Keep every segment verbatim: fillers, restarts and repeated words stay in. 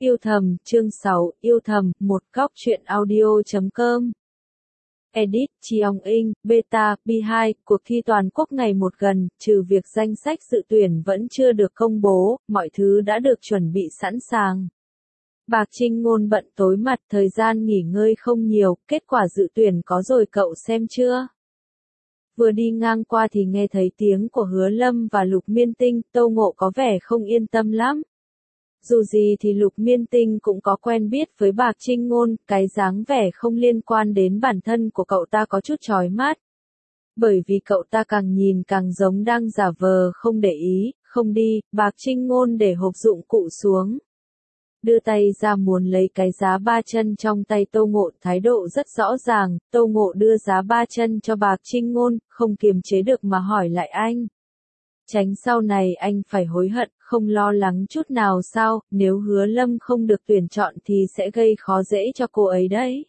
Yêu thầm, chương sáu, yêu thầm, một góc truyện audio.com. Edit, Chiong In, Beta, B hai, cuộc thi toàn quốc ngày một gần, trừ việc danh sách dự tuyển vẫn chưa được công bố, mọi thứ đã được chuẩn bị sẵn sàng. Bạc Trinh Ngôn bận tối mặt, thời gian nghỉ ngơi không nhiều, kết quả dự tuyển có rồi cậu xem chưa? Vừa đi ngang qua thì nghe thấy tiếng của Hứa Lâm và Lục Miên Tinh, Tâu Ngộ có vẻ không yên tâm lắm. Dù gì thì Lục Miên Tinh cũng có quen biết với Bạc Trinh Ngôn, cái dáng vẻ không liên quan đến bản thân của cậu ta có chút chói mắt. Bởi vì cậu ta càng nhìn càng giống đang giả vờ không để ý, không đi, Bạc Trinh Ngôn để hộp dụng cụ xuống. Đưa tay ra muốn lấy cái giá ba chân trong tay Tâu Ngộ, thái độ rất rõ ràng, Tâu Ngộ đưa giá ba chân cho Bạc Trinh Ngôn, không kiềm chế được mà hỏi lại anh. Tránh sau này anh phải hối hận, không lo lắng chút nào sao, nếu Hứa Lâm không được tuyển chọn thì sẽ gây khó dễ cho cô ấy đấy.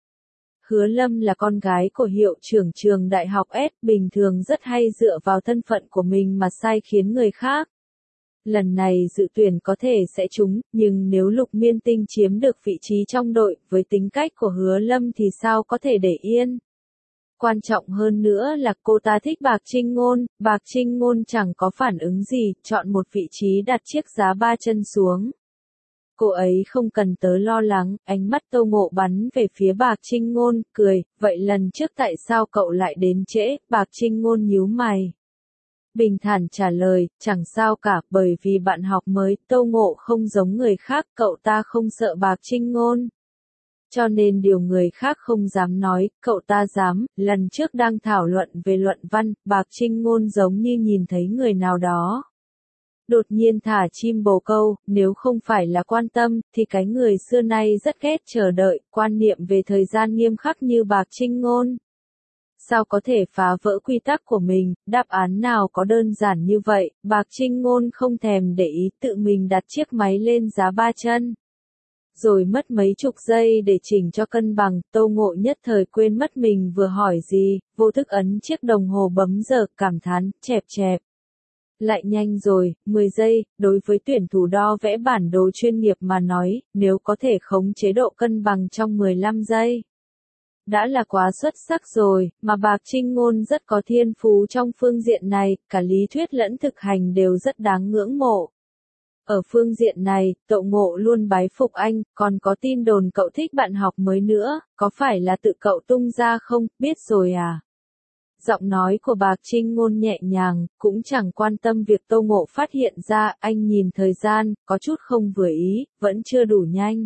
Hứa Lâm là con gái của hiệu trưởng trường đại học S, bình thường rất hay dựa vào thân phận của mình mà sai khiến người khác. Lần này dự tuyển có thể sẽ trúng, nhưng nếu Lục Miên Tinh chiếm được vị trí trong đội, với tính cách của Hứa Lâm thì sao có thể để yên. Quan trọng hơn nữa là cô ta thích Bạc Trinh Ngôn, Bạc Trinh Ngôn chẳng có phản ứng gì, chọn một vị trí đặt chiếc giá ba chân xuống. Cô ấy không cần tớ lo lắng, ánh mắt Tâu Ngộ bắn về phía Bạc Trinh Ngôn, cười, vậy lần trước tại sao cậu lại đến trễ, Bạc Trinh Ngôn nhíu mày. Bình thản trả lời, chẳng sao cả, bởi vì bạn học mới, Tâu Ngộ không giống người khác, cậu ta không sợ Bạc Trinh Ngôn. Cho nên điều người khác không dám nói, cậu ta dám, lần trước đang thảo luận về luận văn, Bạc Trinh Ngôn giống như nhìn thấy người nào đó. Đột nhiên thả chim bồ câu, nếu không phải là quan tâm, thì cái người xưa nay rất ghét chờ đợi, quan niệm về thời gian nghiêm khắc như Bạc Trinh Ngôn. Sao có thể phá vỡ quy tắc của mình, đáp án nào có đơn giản như vậy, Bạc Trinh Ngôn không thèm để ý tự mình đặt chiếc máy lên giá ba chân. Rồi mất mấy chục giây để chỉnh cho cân bằng, Tâu Ngộ nhất thời quên mất mình vừa hỏi gì, vô thức ấn chiếc đồng hồ bấm giờ, cảm thán, chẹp chẹp. Lại nhanh rồi, mười giây, đối với tuyển thủ đo vẽ bản đồ chuyên nghiệp mà nói, nếu có thể khống chế độ cân bằng trong mười lăm giây. Đã là quá xuất sắc rồi, mà Bạc Trinh Ngôn rất có thiên phú trong phương diện này, cả lý thuyết lẫn thực hành đều rất đáng ngưỡng mộ. Ở phương diện này, Tâu Ngộ luôn bái phục anh, còn có tin đồn cậu thích bạn học mới nữa, có phải là tự cậu tung ra không, biết rồi à? Giọng nói của Bạc Trinh Ngôn nhẹ nhàng, cũng chẳng quan tâm việc Tâu Ngộ phát hiện ra, anh nhìn thời gian, có chút không vừa ý, vẫn chưa đủ nhanh.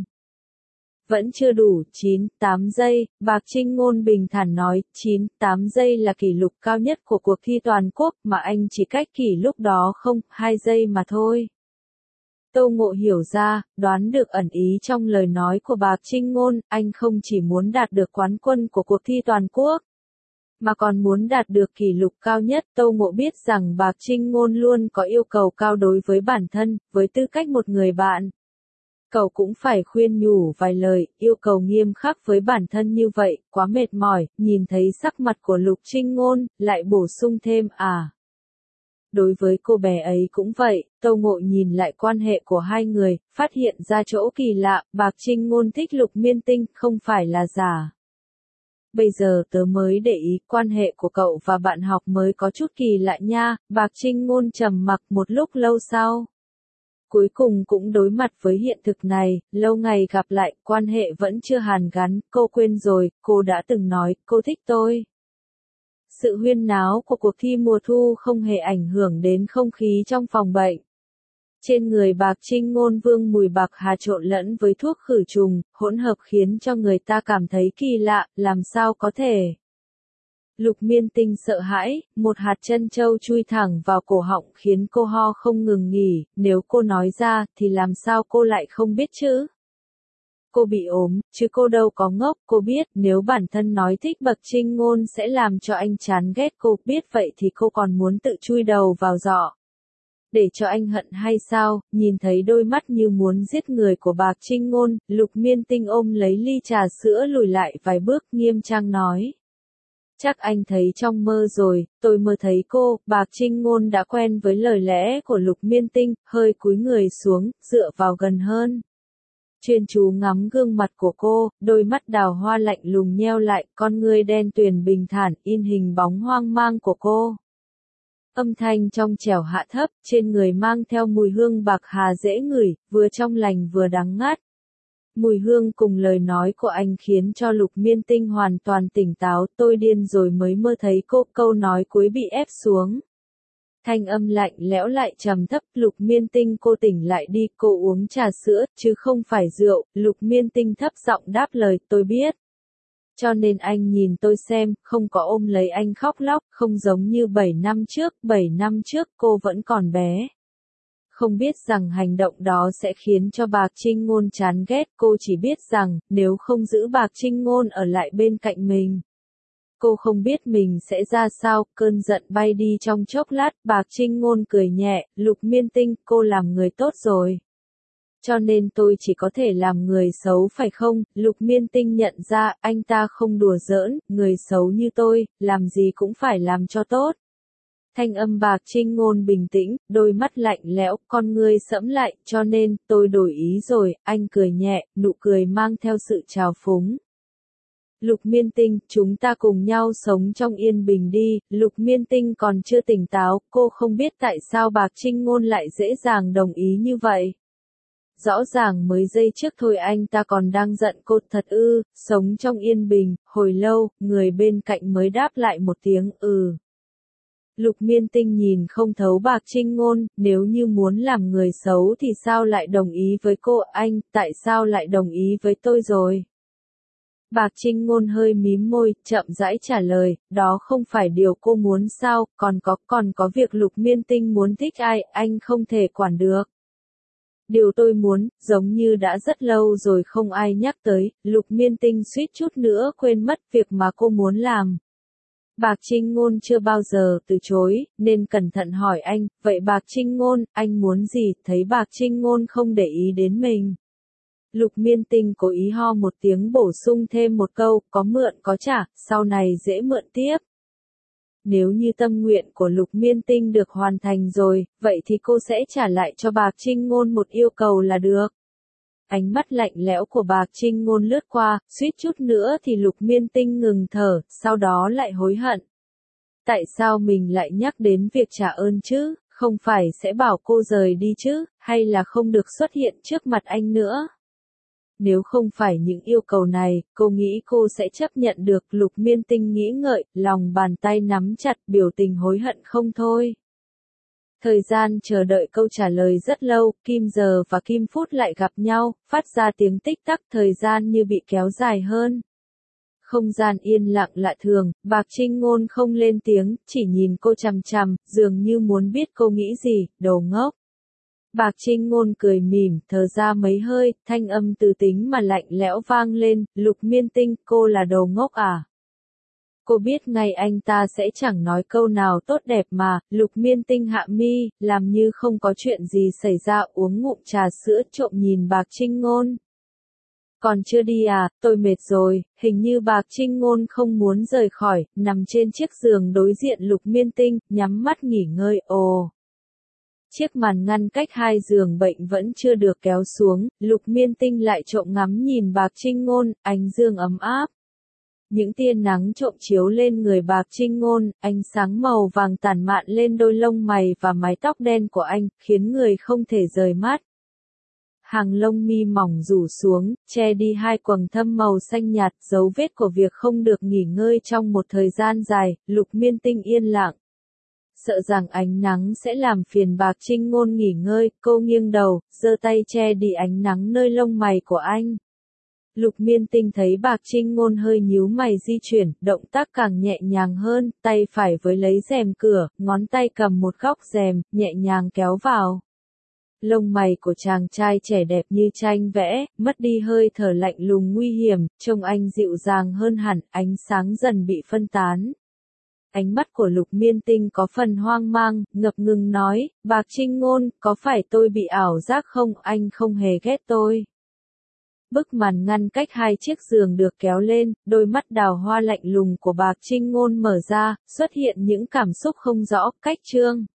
Vẫn chưa đủ, chín, tám giây, Bạc Trinh Ngôn bình thản nói, chín, tám giây là kỷ lục cao nhất của cuộc thi toàn quốc, mà anh chỉ cách kỷ lúc đó không, hai giây mà thôi. Tâu Ngộ hiểu ra, đoán được ẩn ý trong lời nói của Bạc Trinh Ngôn, anh không chỉ muốn đạt được quán quân của cuộc thi toàn quốc, mà còn muốn đạt được kỷ lục cao nhất. Tâu Ngộ biết rằng Bạc Trinh Ngôn luôn có yêu cầu cao đối với bản thân, với tư cách một người bạn. Cậu cũng phải khuyên nhủ vài lời, yêu cầu nghiêm khắc với bản thân như vậy, quá mệt mỏi, nhìn thấy sắc mặt của Lục Trinh Ngôn, lại bổ sung thêm, à. Đối với cô bé ấy cũng vậy, Tâu Ngộ nhìn lại quan hệ của hai người, phát hiện ra chỗ kỳ lạ, Bạc Trinh Ngôn thích Lục Miên Tinh, không phải là giả. Bây giờ tớ mới để ý, quan hệ của cậu và bạn học mới có chút kỳ lạ nha, Bạc Trinh Ngôn trầm mặc một lúc lâu sau. Cuối cùng cũng đối mặt với hiện thực này, lâu ngày gặp lại, quan hệ vẫn chưa hàn gắn, cô quên rồi, cô đã từng nói, cô thích tôi. Sự huyên náo của cuộc thi mùa thu không hề ảnh hưởng đến không khí trong phòng bệnh. Trên người Bạc Trinh Ngôn vương mùi bạc hà trộn lẫn với thuốc khử trùng, hỗn hợp khiến cho người ta cảm thấy kỳ lạ, làm sao có thể. Lục Miên Tinh sợ hãi, một hạt trân châu chui thẳng vào cổ họng khiến cô ho không ngừng nghỉ, nếu cô nói ra thì làm sao cô lại không biết chứ? Cô bị ốm, chứ cô đâu có ngốc, cô biết nếu bản thân nói thích Bạc Trinh Ngôn sẽ làm cho anh chán ghét cô, biết vậy thì cô còn muốn tự chui đầu vào giỏ. Để cho anh hận hay sao, nhìn thấy đôi mắt như muốn giết người của Bạc Trinh Ngôn, Lục Miên Tinh ôm lấy ly trà sữa lùi lại vài bước nghiêm trang nói. Chắc anh thấy trong mơ rồi, tôi mơ thấy cô, Bạc Trinh Ngôn đã quen với lời lẽ của Lục Miên Tinh, hơi cúi người xuống, dựa vào gần hơn. chuyên chú ngắm gương mặt của cô, đôi mắt đào hoa lạnh lùng nheo lại, con ngươi đen tuyền bình thản, in hình bóng hoang mang của cô. Âm thanh trong trẻo hạ thấp, trên người mang theo mùi hương bạc hà dễ ngửi, vừa trong lành vừa đắng ngắt. Mùi hương cùng lời nói của anh khiến cho Lục Miên Tinh hoàn toàn tỉnh táo, tôi điên rồi mới mơ thấy cô, câu nói cuối bị ép xuống. Thanh âm lạnh lẽo lại trầm thấp, Lục Miên Tinh cô tỉnh lại đi, cô uống trà sữa, chứ không phải rượu, Lục Miên Tinh thấp giọng đáp lời, tôi biết. Cho nên anh nhìn tôi xem, không có ôm lấy anh khóc lóc, không giống như bảy năm trước, bảy năm trước cô vẫn còn bé. Không biết rằng hành động đó sẽ khiến cho Bạc Trinh Ngôn chán ghét, cô chỉ biết rằng, nếu không giữ Bạc Trinh Ngôn ở lại bên cạnh mình. Cô không biết mình sẽ ra sao, cơn giận bay đi trong chốc lát, Bạc Trinh Ngôn cười nhẹ, Lục Miên Tinh, cô làm người tốt rồi. Cho nên tôi chỉ có thể làm người xấu phải không? Lục Miên Tinh nhận ra, anh ta không đùa giỡn, người xấu như tôi, làm gì cũng phải làm cho tốt. Thanh âm Bạc Trinh Ngôn bình tĩnh, đôi mắt lạnh lẽo, con ngươi sẫm lại, cho nên, tôi đổi ý rồi, anh cười nhẹ, nụ cười mang theo sự trào phúng. Lục Miên Tinh, chúng ta cùng nhau sống trong yên bình đi, Lục Miên Tinh còn chưa tỉnh táo, cô không biết tại sao Bạc Trinh Ngôn lại dễ dàng đồng ý như vậy. Rõ ràng mới giây trước thôi anh ta còn đang giận cô thật ư, sống trong yên bình, hồi lâu, người bên cạnh mới đáp lại một tiếng ừ. Lục Miên Tinh nhìn không thấu Bạc Trinh Ngôn, nếu như muốn làm người xấu thì sao lại đồng ý với cô, anh, tại sao lại đồng ý với tôi rồi? Bạc Trinh Ngôn hơi mím môi, chậm rãi trả lời, đó không phải điều cô muốn sao, còn có, còn có việc Lục Miên Tinh muốn thích ai, anh không thể quản được. Điều tôi muốn, giống như đã rất lâu rồi không ai nhắc tới, Lục Miên Tinh suýt chút nữa quên mất việc mà cô muốn làm. Bạc Trinh Ngôn chưa bao giờ từ chối, nên cẩn thận hỏi anh, vậy Bạc Trinh Ngôn, anh muốn gì, thấy Bạc Trinh Ngôn không để ý đến mình. Lục Miên Tinh cố ý ho một tiếng bổ sung thêm một câu, có mượn có trả, sau này dễ mượn tiếp. Nếu như tâm nguyện của Lục Miên Tinh được hoàn thành rồi, vậy thì cô sẽ trả lại cho Bạc Trinh Ngôn một yêu cầu là được. Ánh mắt lạnh lẽo của Bạc Trinh Ngôn lướt qua, suýt chút nữa thì Lục Miên Tinh ngừng thở, sau đó lại hối hận. Tại sao mình lại nhắc đến việc trả ơn chứ, không phải sẽ bảo cô rời đi chứ, hay là không được xuất hiện trước mặt anh nữa? Nếu không phải những yêu cầu này, cô nghĩ cô sẽ chấp nhận được. Lục Miên Tinh nghĩ ngợi, lòng bàn tay nắm chặt, biểu tình hối hận không thôi. Thời gian chờ đợi câu trả lời rất lâu, kim giờ và kim phút lại gặp nhau, phát ra tiếng tích tắc, thời gian như bị kéo dài hơn. Không gian yên lặng lạ thường, Bạc Trinh Ngôn không lên tiếng, chỉ nhìn cô chằm chằm, dường như muốn biết cô nghĩ gì, đồ ngốc. Bạc Trinh Ngôn cười mỉm, thở ra mấy hơi, thanh âm từ tính mà lạnh lẽo vang lên, Lục Miên Tinh, cô là đồ ngốc à? Cô biết ngay anh ta sẽ chẳng nói câu nào tốt đẹp mà, Lục Miên Tinh hạ mi, làm như không có chuyện gì xảy ra, uống ngụm trà sữa trộm nhìn Bạc Trinh Ngôn. Còn chưa đi à, tôi mệt rồi, hình như Bạc Trinh Ngôn không muốn rời khỏi, nằm trên chiếc giường đối diện Lục Miên Tinh, nhắm mắt nghỉ ngơi, ồ. Chiếc màn ngăn cách hai giường bệnh vẫn chưa được kéo xuống, Lục Miên Tinh lại trộm ngắm nhìn Bạc Trinh Ngôn, ánh dương ấm áp. Những tia nắng trộm chiếu lên người Bạc Trinh Ngôn, ánh sáng màu vàng tản mạn lên đôi lông mày và mái tóc đen của anh, khiến người không thể rời mắt. Hàng lông mi mỏng rủ xuống, che đi hai quầng thâm màu xanh nhạt, dấu vết của việc không được nghỉ ngơi trong một thời gian dài, Lục Miên Tinh yên lặng. Sợ rằng ánh nắng sẽ làm phiền Bạc Trinh Ngôn nghỉ ngơi, cô nghiêng đầu, giơ tay che đi ánh nắng nơi lông mày của anh. Lục Miên Tinh thấy Bạc Trinh Ngôn hơi nhíu mày di chuyển, động tác càng nhẹ nhàng hơn, tay phải với lấy rèm cửa, ngón tay cầm một góc rèm, nhẹ nhàng kéo vào. Lông mày của chàng trai trẻ đẹp như tranh vẽ, mất đi hơi thở lạnh lùng nguy hiểm, trông anh dịu dàng hơn hẳn, ánh sáng dần bị phân tán. Ánh mắt của Lục Miên Tinh có phần hoang mang, ngập ngừng nói, Bạc Trinh Ngôn, có phải tôi bị ảo giác không, anh không hề ghét tôi. Bức màn ngăn cách hai chiếc giường được kéo lên, đôi mắt đào hoa lạnh lùng của Bạc Trinh Ngôn mở ra, xuất hiện những cảm xúc không rõ, cách trương.